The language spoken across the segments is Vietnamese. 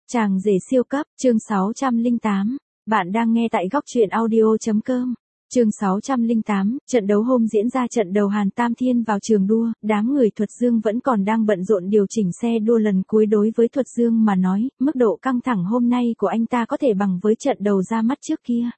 Chàng rể siêu cấp, chương 608. Bạn đang nghe tại góc truyện audio.com. Chương 608, trận đấu hôm diễn ra trận đầu Hàn Tam Thiên vào trường đua, đám người Thuật Dương vẫn còn đang bận rộn điều chỉnh xe đua lần cuối. Đối với Thuật Dương mà nói, mức độ căng thẳng hôm nay của anh ta có thể bằng với trận đầu ra mắt trước kia.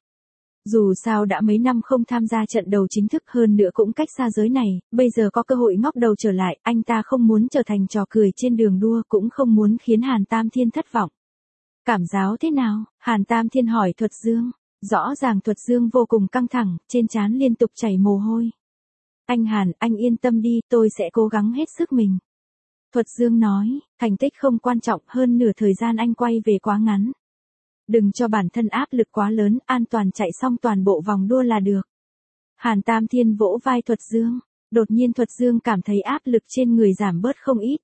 Dù sao đã mấy năm không tham gia trận đầu chính thức, hơn nữa cũng cách xa giới này, bây giờ có cơ hội ngóc đầu trở lại, anh ta không muốn trở thành trò cười trên đường đua, cũng không muốn khiến Hàn Tam Thiên thất vọng. Cảm giác thế nào? Hàn Tam Thiên hỏi Thuật Dương. Rõ ràng Thuật Dương vô cùng căng thẳng, trên trán liên tục chảy mồ hôi. Anh Hàn, anh yên tâm đi, tôi sẽ cố gắng hết sức mình. Thuật Dương nói, thành tích không quan trọng, hơn nửa thời gian anh quay về quá ngắn. Đừng cho bản thân áp lực quá lớn, an toàn chạy xong toàn bộ vòng đua là được. Hàn Tam Thiên vỗ vai Thuật Dương. Đột nhiên Thuật Dương cảm thấy áp lực trên người giảm bớt không ít.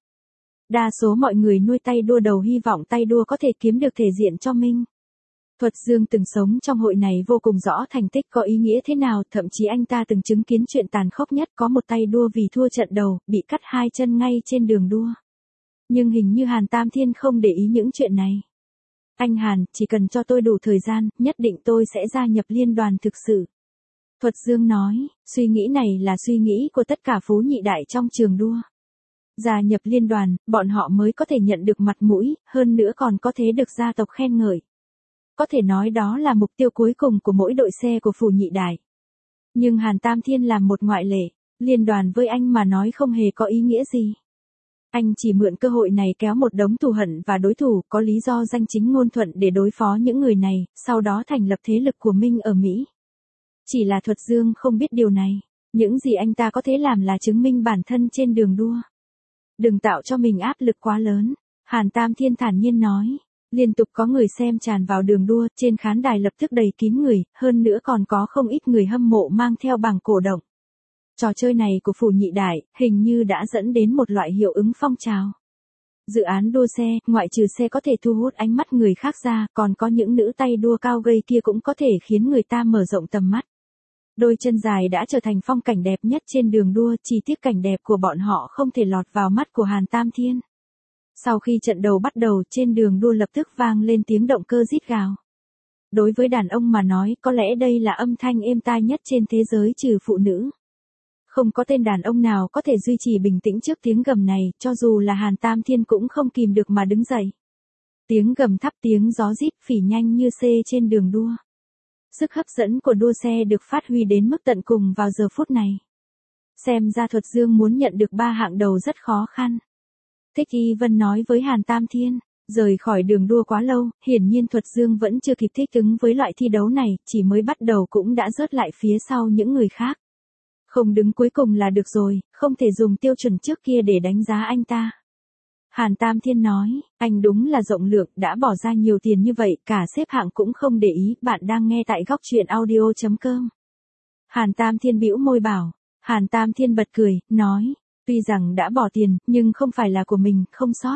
Đa số mọi người nuôi tay đua đầu hy vọng tay đua có thể kiếm được thể diện cho mình. Thuật Dương từng sống trong hội này vô cùng rõ thành tích có ý nghĩa thế nào, thậm chí anh ta từng chứng kiến chuyện tàn khốc nhất, có một tay đua vì thua trận đầu, bị cắt hai chân ngay trên đường đua. Nhưng hình như Hàn Tam Thiên không để ý những chuyện này. Anh Hàn, chỉ cần cho tôi đủ thời gian, nhất định tôi sẽ gia nhập liên đoàn thực sự. Thuật Dương nói, suy nghĩ này là suy nghĩ của tất cả phú nhị đại trong trường đua. Gia nhập liên đoàn, bọn họ mới có thể nhận được mặt mũi, hơn nữa còn có thể được gia tộc khen ngợi. Có thể nói đó là mục tiêu cuối cùng của mỗi đội xe của phù nhị đại. Nhưng Hàn Tam Thiên là một ngoại lệ, liên đoàn với anh mà nói không hề có ý nghĩa gì. Anh chỉ mượn cơ hội này kéo một đống thù hận và đối thủ có lý do danh chính ngôn thuận để đối phó những người này, sau đó thành lập thế lực của mình ở Mỹ. Chỉ là Thuật Dương không biết điều này, những gì anh ta có thể làm là chứng minh bản thân trên đường đua. Đừng tạo cho mình áp lực quá lớn, Hàn Tam Thiên thản nhiên nói. Liên tục có người xem tràn vào đường đua, trên khán đài lập tức đầy kín người, hơn nữa còn có không ít người hâm mộ mang theo bảng cổ động. Trò chơi này của phù nhị đại, hình như đã dẫn đến một loại hiệu ứng phong trào. Dự án đua xe, ngoại trừ xe có thể thu hút ánh mắt người khác ra, còn có những nữ tay đua cao gầy kia cũng có thể khiến người ta mở rộng tầm mắt. Đôi chân dài đã trở thành phong cảnh đẹp nhất trên đường đua, chỉ tiếc cảnh đẹp của bọn họ không thể lọt vào mắt của Hàn Tam Thiên. Sau khi trận đầu bắt đầu, trên đường đua lập tức vang lên tiếng động cơ rít gào. Đối với đàn ông mà nói, có lẽ đây là âm thanh êm tai nhất trên thế giới trừ phụ nữ. Không có tên đàn ông nào có thể duy trì bình tĩnh trước tiếng gầm này, cho dù là Hàn Tam Thiên cũng không kìm được mà đứng dậy. Tiếng gầm thắp, tiếng gió rít phỉ nhanh như xe trên đường đua. Sức hấp dẫn của đua xe được phát huy đến mức tận cùng vào giờ phút này. Xem ra Thuật Dương muốn nhận được 3 hạng đầu rất khó khăn. Thích Y Vân nói với Hàn Tam Thiên, rời khỏi đường đua quá lâu, hiển nhiên Thuật Dương vẫn chưa kịp thích ứng với loại thi đấu này, chỉ mới bắt đầu cũng đã rớt lại phía sau những người khác. Không đứng cuối cùng là được rồi, không thể dùng tiêu chuẩn trước kia để đánh giá anh ta. Hàn Tam Thiên nói, anh đúng là rộng lượng, đã bỏ ra nhiều tiền như vậy, cả xếp hạng cũng không để ý. Bạn đang nghe tại góc truyện audio.com. Hàn Tam Thiên bĩu môi bảo. Hàn Tam Thiên bật cười, nói, tuy rằng đã bỏ tiền, nhưng không phải là của mình, không sót.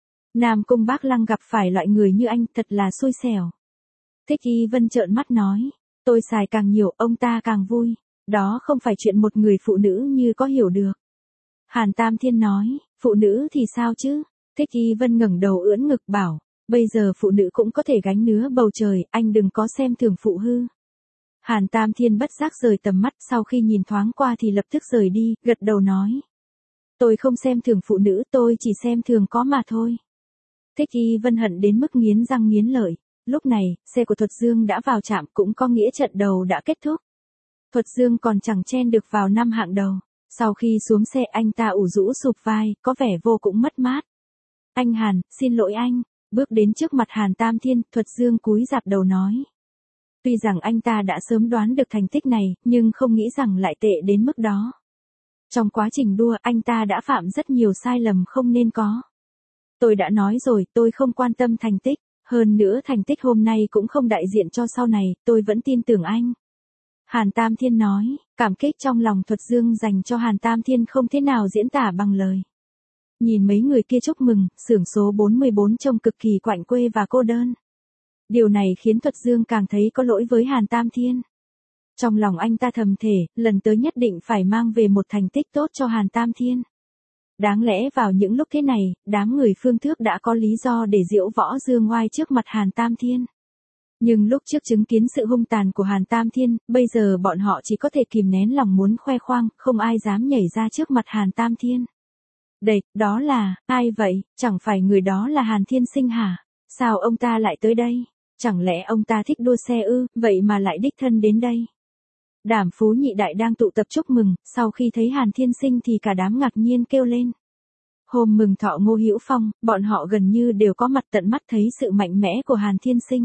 Nam Cung Bác Lăng gặp phải loại người như anh thật là xui xẻo. Thích Y Vân trợn mắt nói, tôi xài càng nhiều, ông ta càng vui. Đó không phải chuyện một người phụ nữ như có hiểu được. Hàn Tam Thiên nói, phụ nữ thì sao chứ? Thích Y Vân ngẩng đầu ưỡn ngực bảo, bây giờ phụ nữ cũng có thể gánh nứa bầu trời, anh đừng có xem thường phụ hư. Hàn Tam Thiên bất giác rời tầm mắt, sau khi nhìn thoáng qua thì lập tức rời đi, gật đầu nói. Tôi không xem thường phụ nữ, tôi chỉ xem thường có mà thôi. Thích Y Vân hận đến mức nghiến răng nghiến lợi. Lúc này, xe của Thuật Dương đã vào trạm, cũng có nghĩa trận đầu đã kết thúc. Thuật Dương còn chẳng chen được vào 5 hạng đầu. Sau khi xuống xe anh ta ủ rũ sụp vai, có vẻ vô cùng mất mát. Anh Hàn, xin lỗi anh. Bước đến trước mặt Hàn Tam Thiên, Thuật Dương cúi rạp đầu nói. Tuy rằng anh ta đã sớm đoán được thành tích này, nhưng không nghĩ rằng lại tệ đến mức đó. Trong quá trình đua, anh ta đã phạm rất nhiều sai lầm không nên có. Tôi đã nói rồi, tôi không quan tâm thành tích. Hơn nữa thành tích hôm nay cũng không đại diện cho sau này, tôi vẫn tin tưởng anh. Hàn Tam Thiên nói, cảm kích trong lòng Thuật Dương dành cho Hàn Tam Thiên không thế nào diễn tả bằng lời. Nhìn mấy người kia chúc mừng, xưởng số 44 trông cực kỳ quạnh quê và cô đơn. Điều này khiến Thuật Dương càng thấy có lỗi với Hàn Tam Thiên. Trong lòng anh ta thầm thể, lần tới nhất định phải mang về một thành tích tốt cho Hàn Tam Thiên. Đáng lẽ vào những lúc thế này, đám người Phương Thước đã có lý do để diễu võ dương oai trước mặt Hàn Tam Thiên. Nhưng lúc trước chứng kiến sự hung tàn của Hàn Tam Thiên, bây giờ bọn họ chỉ có thể kìm nén lòng muốn khoe khoang, không ai dám nhảy ra trước mặt Hàn Tam Thiên. Đây, đó là, ai vậy, chẳng phải người đó là Hàn Thiên Sinh hả? Sao ông ta lại tới đây? Chẳng lẽ ông ta thích đua xe ư, vậy mà lại đích thân đến đây? Đàm Phú Nhị Đại đang tụ tập chúc mừng, sau khi thấy Hàn Thiên Sinh thì cả đám ngạc nhiên kêu lên. Hôm mừng thọ Ngô Hữu Phong, bọn họ gần như đều có mặt tận mắt thấy sự mạnh mẽ của Hàn Thiên Sinh.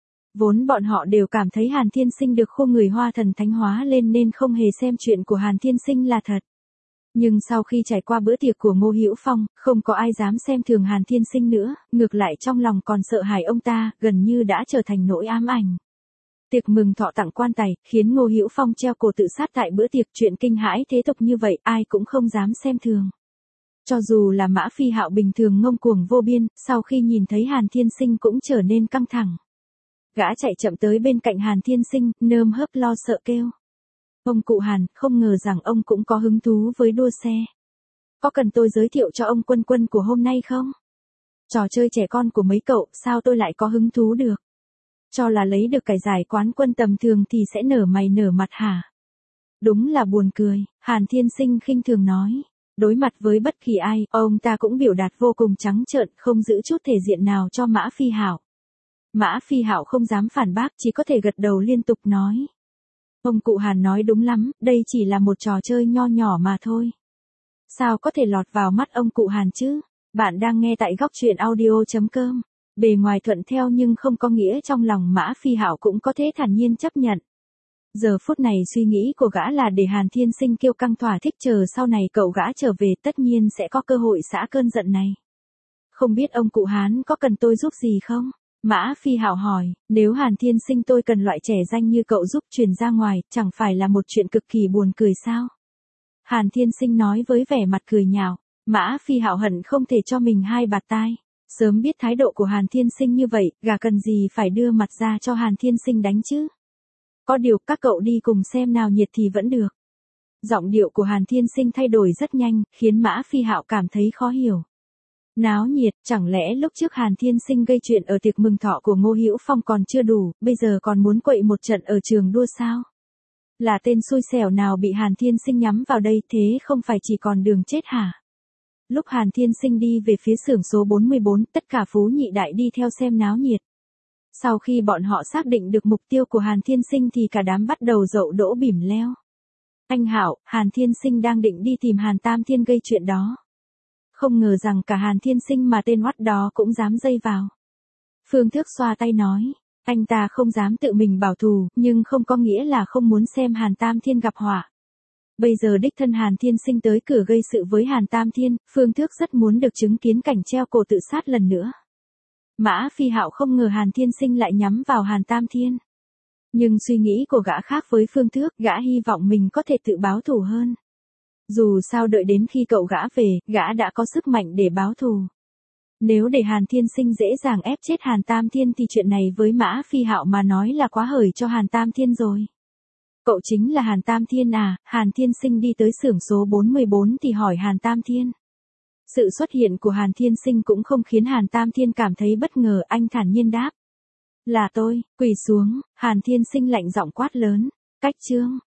Vốn bọn họ đều cảm thấy Hàn Thiên Sinh được khô người Hoa thần thánh hóa lên nên không hề xem chuyện của Hàn Thiên Sinh là thật. Nhưng sau khi trải qua bữa tiệc của Ngô Hữu Phong, không có ai dám xem thường Hàn Thiên Sinh nữa, ngược lại trong lòng còn sợ hãi ông ta, gần như đã trở thành nỗi ám ảnh. Tiệc mừng thọ tặng quan tài, khiến Ngô Hữu Phong treo cổ tự sát tại bữa tiệc, chuyện kinh hãi thế tục như vậy, ai cũng không dám xem thường. Cho dù là Mã Phi Hạo bình thường ngông cuồng vô biên, sau khi nhìn thấy Hàn Thiên Sinh cũng trở nên căng thẳng. Gã chạy chậm tới bên cạnh Hàn Thiên Sinh, nơm hớp lo sợ kêu. Ông cụ Hàn, không ngờ rằng ông cũng có hứng thú với đua xe. Có cần tôi giới thiệu cho ông quân quân của hôm nay không? Trò chơi trẻ con của mấy cậu, sao tôi lại có hứng thú được? Cho là lấy được cái giải quán quân tầm thường thì sẽ nở mày nở mặt hả? Đúng là buồn cười, Hàn Thiên Sinh khinh thường nói. Đối mặt với bất kỳ ai, ông ta cũng biểu đạt vô cùng trắng trợn, không giữ chút thể diện nào cho Mã Phi Hạo. Mã Phi Hạo không dám phản bác, chỉ có thể gật đầu liên tục nói. Ông cụ Hàn nói đúng lắm, đây chỉ là một trò chơi nho nhỏ mà thôi. Sao có thể lọt vào mắt ông cụ Hàn chứ? Bạn đang nghe tại góc truyện audio.com. Bề ngoài thuận theo nhưng không có nghĩa trong lòng Mã Phi Hạo cũng có thể thản nhiên chấp nhận. Giờ phút này suy nghĩ của gã là để Hàn Thiên Sinh kiêu căng thỏa thích, chờ sau này cậu gã trở về tất nhiên sẽ có cơ hội xả cơn giận này. Không biết ông cụ Hán có cần tôi giúp gì không? Mã Phi Hạo hỏi, nếu Hàn Thiên Sinh tôi cần loại trẻ danh như cậu giúp truyền ra ngoài, chẳng phải là một chuyện cực kỳ buồn cười sao? Hàn Thiên Sinh nói với vẻ mặt cười nhạo. Mã Phi Hạo hận không thể cho mình hai bạt tai. Sớm biết thái độ của Hàn Thiên Sinh như vậy, gà cần gì phải đưa mặt ra cho Hàn Thiên Sinh đánh chứ? Có điều các cậu đi cùng xem nào nhiệt thì vẫn được. Giọng điệu của Hàn Thiên Sinh thay đổi rất nhanh, khiến Mã Phi Hạo cảm thấy khó hiểu. Náo nhiệt, chẳng lẽ lúc trước Hàn Thiên Sinh gây chuyện ở tiệc mừng thọ của Ngô Hữu Phong còn chưa đủ, bây giờ còn muốn quậy một trận ở trường đua sao? Là tên xui xẻo nào bị Hàn Thiên Sinh nhắm vào đây, thế không phải chỉ còn đường chết hả? Lúc Hàn Thiên Sinh đi về phía xưởng số 44, tất cả Phú Nhị Đại đi theo xem náo nhiệt. Sau khi bọn họ xác định được mục tiêu của Hàn Thiên Sinh thì cả đám bắt đầu dậu đỗ bỉm leo. Anh Hạo, Hàn Thiên Sinh đang định đi tìm Hàn Tam Thiên gây chuyện đó. Không ngờ rằng cả Hàn Thiên Sinh mà tên oắt đó cũng dám dây vào. Phương Thước xoa tay nói, anh ta không dám tự mình bảo thù, nhưng không có nghĩa là không muốn xem Hàn Tam Thiên gặp họa. Bây giờ đích thân Hàn Thiên Sinh tới cửa gây sự với Hàn Tam Thiên, Phương Thước rất muốn được chứng kiến cảnh treo cổ tự sát lần nữa. Mã Phi Hạo không ngờ Hàn Thiên Sinh lại nhắm vào Hàn Tam Thiên. Nhưng suy nghĩ của gã khác với Phương Thước, gã hy vọng mình có thể tự báo thù hơn. Dù sao đợi đến khi cậu gã về, gã đã có sức mạnh để báo thù. Nếu để Hàn Thiên Sinh dễ dàng ép chết Hàn Tam Thiên thì chuyện này với Mã Phi Hạo mà nói là quá hời cho Hàn Tam Thiên rồi. Cậu chính là Hàn Tam Thiên à? Hàn Thiên Sinh đi tới xưởng số 44 thì hỏi Hàn Tam Thiên. Sự xuất hiện của Hàn Thiên Sinh cũng không khiến Hàn Tam Thiên cảm thấy bất ngờ, anh thản nhiên đáp. Là tôi, quỳ xuống, Hàn Thiên Sinh lạnh giọng quát lớn. Cách chương.